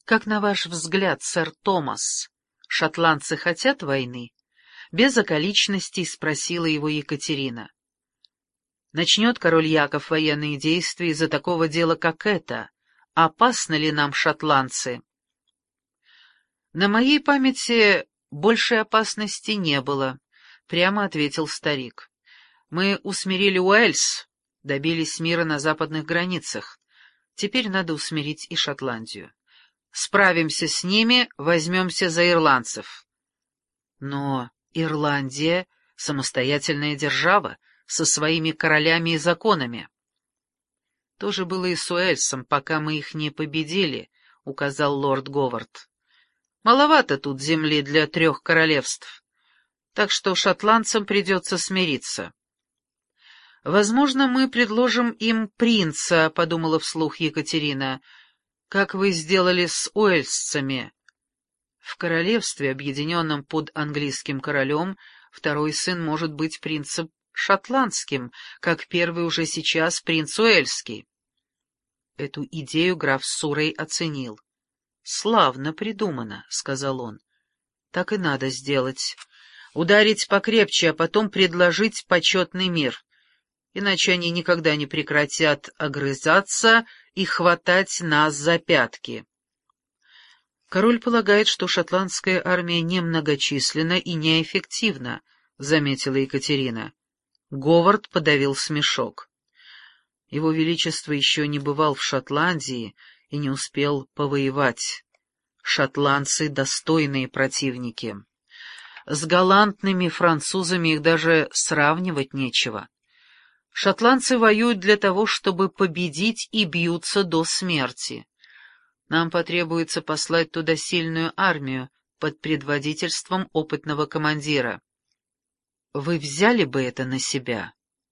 Как на ваш взгляд, сэр Томас, шотландцы хотят войны? Без околичностей спросила его Екатерина. Начнет король Яков военные действия из-за такого дела, как это? Опасны ли нам шотландцы? На моей памяти большей опасности не было, прямо ответил старик. Мы усмирили Уэльс, добились мира на западных границах. Теперь надо усмирить и Шотландию. Справимся с ними, возьмемся за ирландцев. Но Ирландия — самостоятельная держава, со своими королями и законами. То же было и с Уэльсом, пока мы их не победили, — указал лорд Говард. Маловато тут земли для 3 королевств, так что шотландцам придется смириться. Возможно, мы предложим им принца, — подумала вслух Екатерина, — как вы сделали с уэльсцами. В королевстве, объединенном под английским королем, второй сын может быть принцем шотландским, как первый уже сейчас принц уэльский. Эту идею граф Суррей оценил. «Славно придумано», — сказал он. «Так и надо сделать. Ударить покрепче, а потом предложить почетный мир. Иначе они никогда не прекратят огрызаться и хватать нас за пятки». «Король полагает, что шотландская армия немногочисленна и неэффективна», — заметила Екатерина. Говард подавил смешок. Его Величество еще не бывал в Шотландии и не успел повоевать. Шотландцы — достойные противники. С галантными французами их даже сравнивать нечего. Шотландцы воюют для того, чтобы победить, и бьются до смерти. Нам потребуется послать туда сильную армию под предводительством опытного командира. Вы взяли бы это на себя?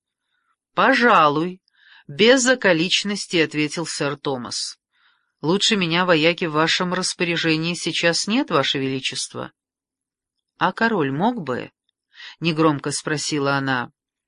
— Пожалуй, — без околичности ответил сэр Томас. — Лучше меня вояки в вашем распоряжении сейчас нет, ваше величество. — А король мог бы? — негромко спросила она.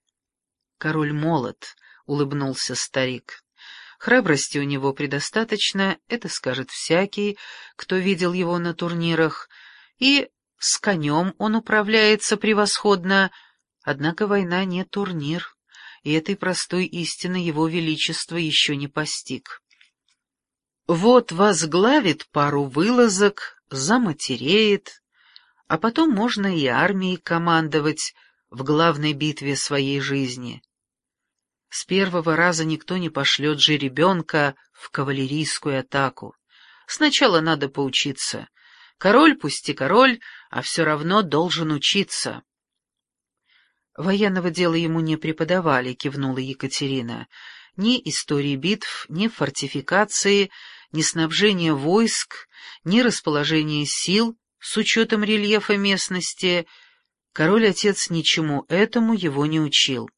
— Король молод, — улыбнулся старик. Храбрости у него предостаточно, это скажет всякий, кто видел его на турнирах, и с конем он управляется превосходно. Однако война не турнир, и этой простой истины его величество еще не постиг. Вот возглавит пару вылазок, заматереет, а потом можно и армией командовать в главной битве своей жизни. С первого раза никто не пошлет жеребенка в кавалерийскую атаку. Сначала надо поучиться. Король пусть и король, а все равно должен учиться. Военного дела ему не преподавали, кивнула Екатерина. Ни истории битв, ни фортификации, ни снабжения войск, ни расположения сил с учетом рельефа местности. Король-отец ничему этому его не учил.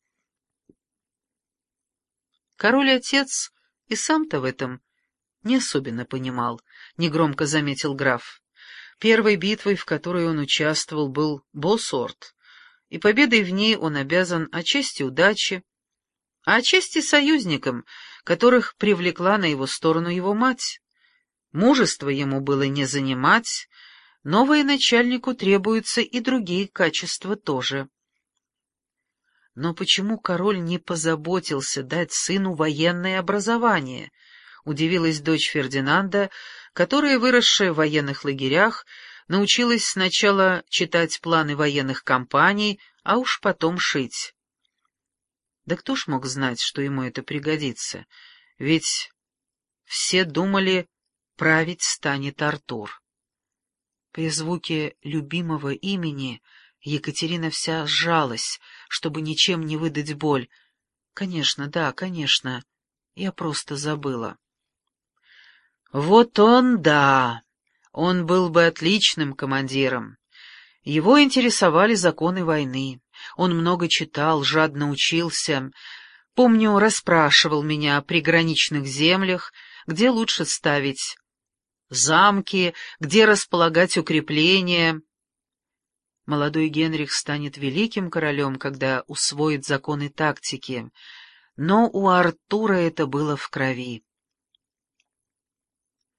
Король-отец и сам-то в этом не особенно понимал, негромко заметил граф. Первой битвой, в которой он участвовал, был Босорт, и победой в ней он обязан отчасти удаче, а отчасти союзникам, которых привлекла на его сторону его мать. Мужество ему было не занимать, но военачальнику требуются и другие качества тоже. Но почему король не позаботился дать сыну военное образование? Удивилась дочь Фердинанда, которая, выросшая в военных лагерях, научилась сначала читать планы военных кампаний, а уж потом шить. Да кто ж мог знать, что ему это пригодится? Ведь все думали, править станет Артур. При звуке любимого имени Екатерина вся сжалась, чтобы ничем не выдать боль. Конечно, да, конечно, я просто забыла. Вот он, да, он был бы отличным командиром. Его интересовали законы войны. Он много читал, жадно учился. Помню, расспрашивал меня о приграничных землях, где лучше ставить замки, где располагать укрепления. Молодой Генрих станет великим королем, когда усвоит законы тактики, но у Артура это было в крови.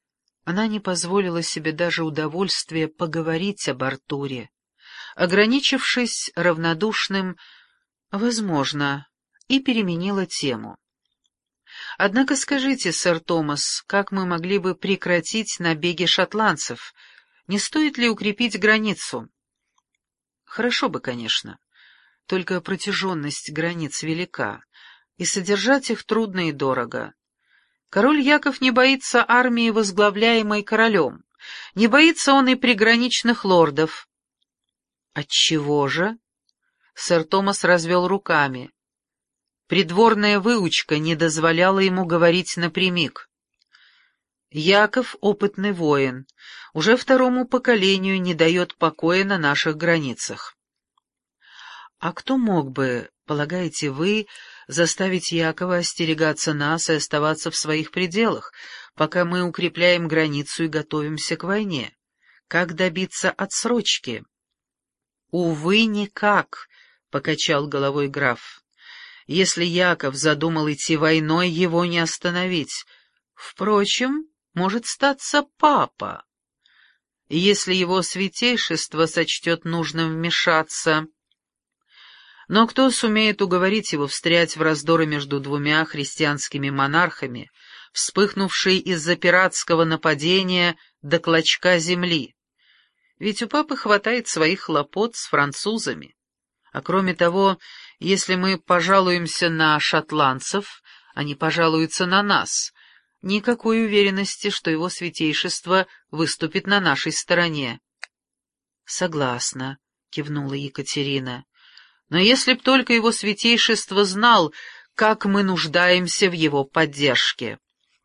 Она не позволила себе даже удовольствия поговорить об Артуре, ограничившись равнодушным «возможно», и переменила тему. «Однако скажите, сэр Томас, как мы могли бы прекратить набеги шотландцев? Не стоит ли укрепить границу?» «Хорошо бы, конечно. Только протяженность границ велика, и содержать их трудно и дорого. Король Яков не боится армии, возглавляемой королем. Не боится он и приграничных лордов». «Отчего же?» Сэр Томас развел руками. Придворная выучка не дозволяла ему говорить напрямик. Яков — опытный воин, уже второму поколению не дает покоя на наших границах. А кто мог бы, полагаете вы, заставить Якова остерегаться нас и оставаться в своих пределах, пока мы укрепляем границу и готовимся к войне? Как добиться отсрочки? «Увы, никак», — покачал головой граф. «Если Яков задумал идти войной, его не остановить. Впрочем, может статься папа, если его святейшество сочтет нужным вмешаться. Но кто сумеет уговорить его встрять в раздоры между двумя христианскими монархами, вспыхнувшие из-за пиратского нападения до клочка земли? Ведь у папы хватает своих хлопот с французами. А кроме того, если мы пожалуемся на шотландцев, они пожалуются на нас. Никакой уверенности, что его святейшество выступит на нашей стороне». «Согласна», — кивнула Екатерина. «Но если б только его святейшество знал, как мы нуждаемся в его поддержке».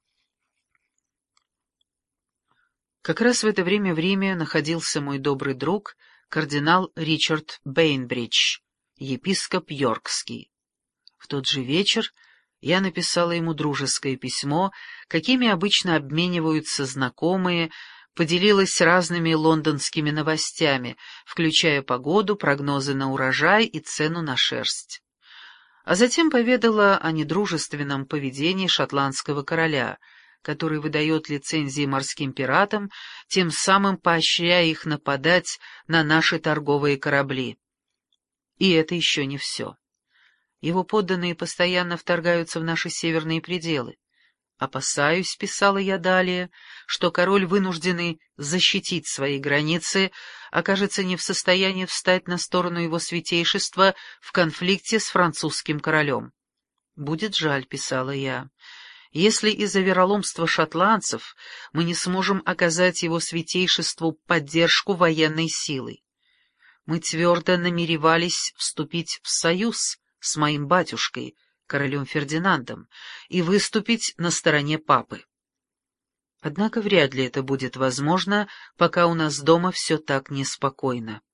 Как раз в это время в Риме находился мой добрый друг, кардинал Ричард Бейнбридж, епископ Йоркский. В тот же вечер я написала ему дружеское письмо, какими обычно обмениваются знакомые, поделилась разными лондонскими новостями, включая погоду, прогнозы на урожай и цену на шерсть. А затем поведала о недружественном поведении шотландского короля, который выдает лицензии морским пиратам, тем самым поощряя их нападать на наши торговые корабли. И это еще не все. Его подданные постоянно вторгаются в наши северные пределы. «Опасаюсь», — писала я далее, — «что король, вынужденный защитить свои границы, окажется не в состоянии встать на сторону его святейшества в конфликте с французским королем». «Будет жаль», — писала я, — «если из-за вероломства шотландцев мы не сможем оказать его святейшеству поддержку военной силой. Мы твердо намеревались вступить в союз с моим батюшкой, королем Фердинандом, и выступить на стороне папы. Однако вряд ли это будет возможно, пока у нас дома все так неспокойно».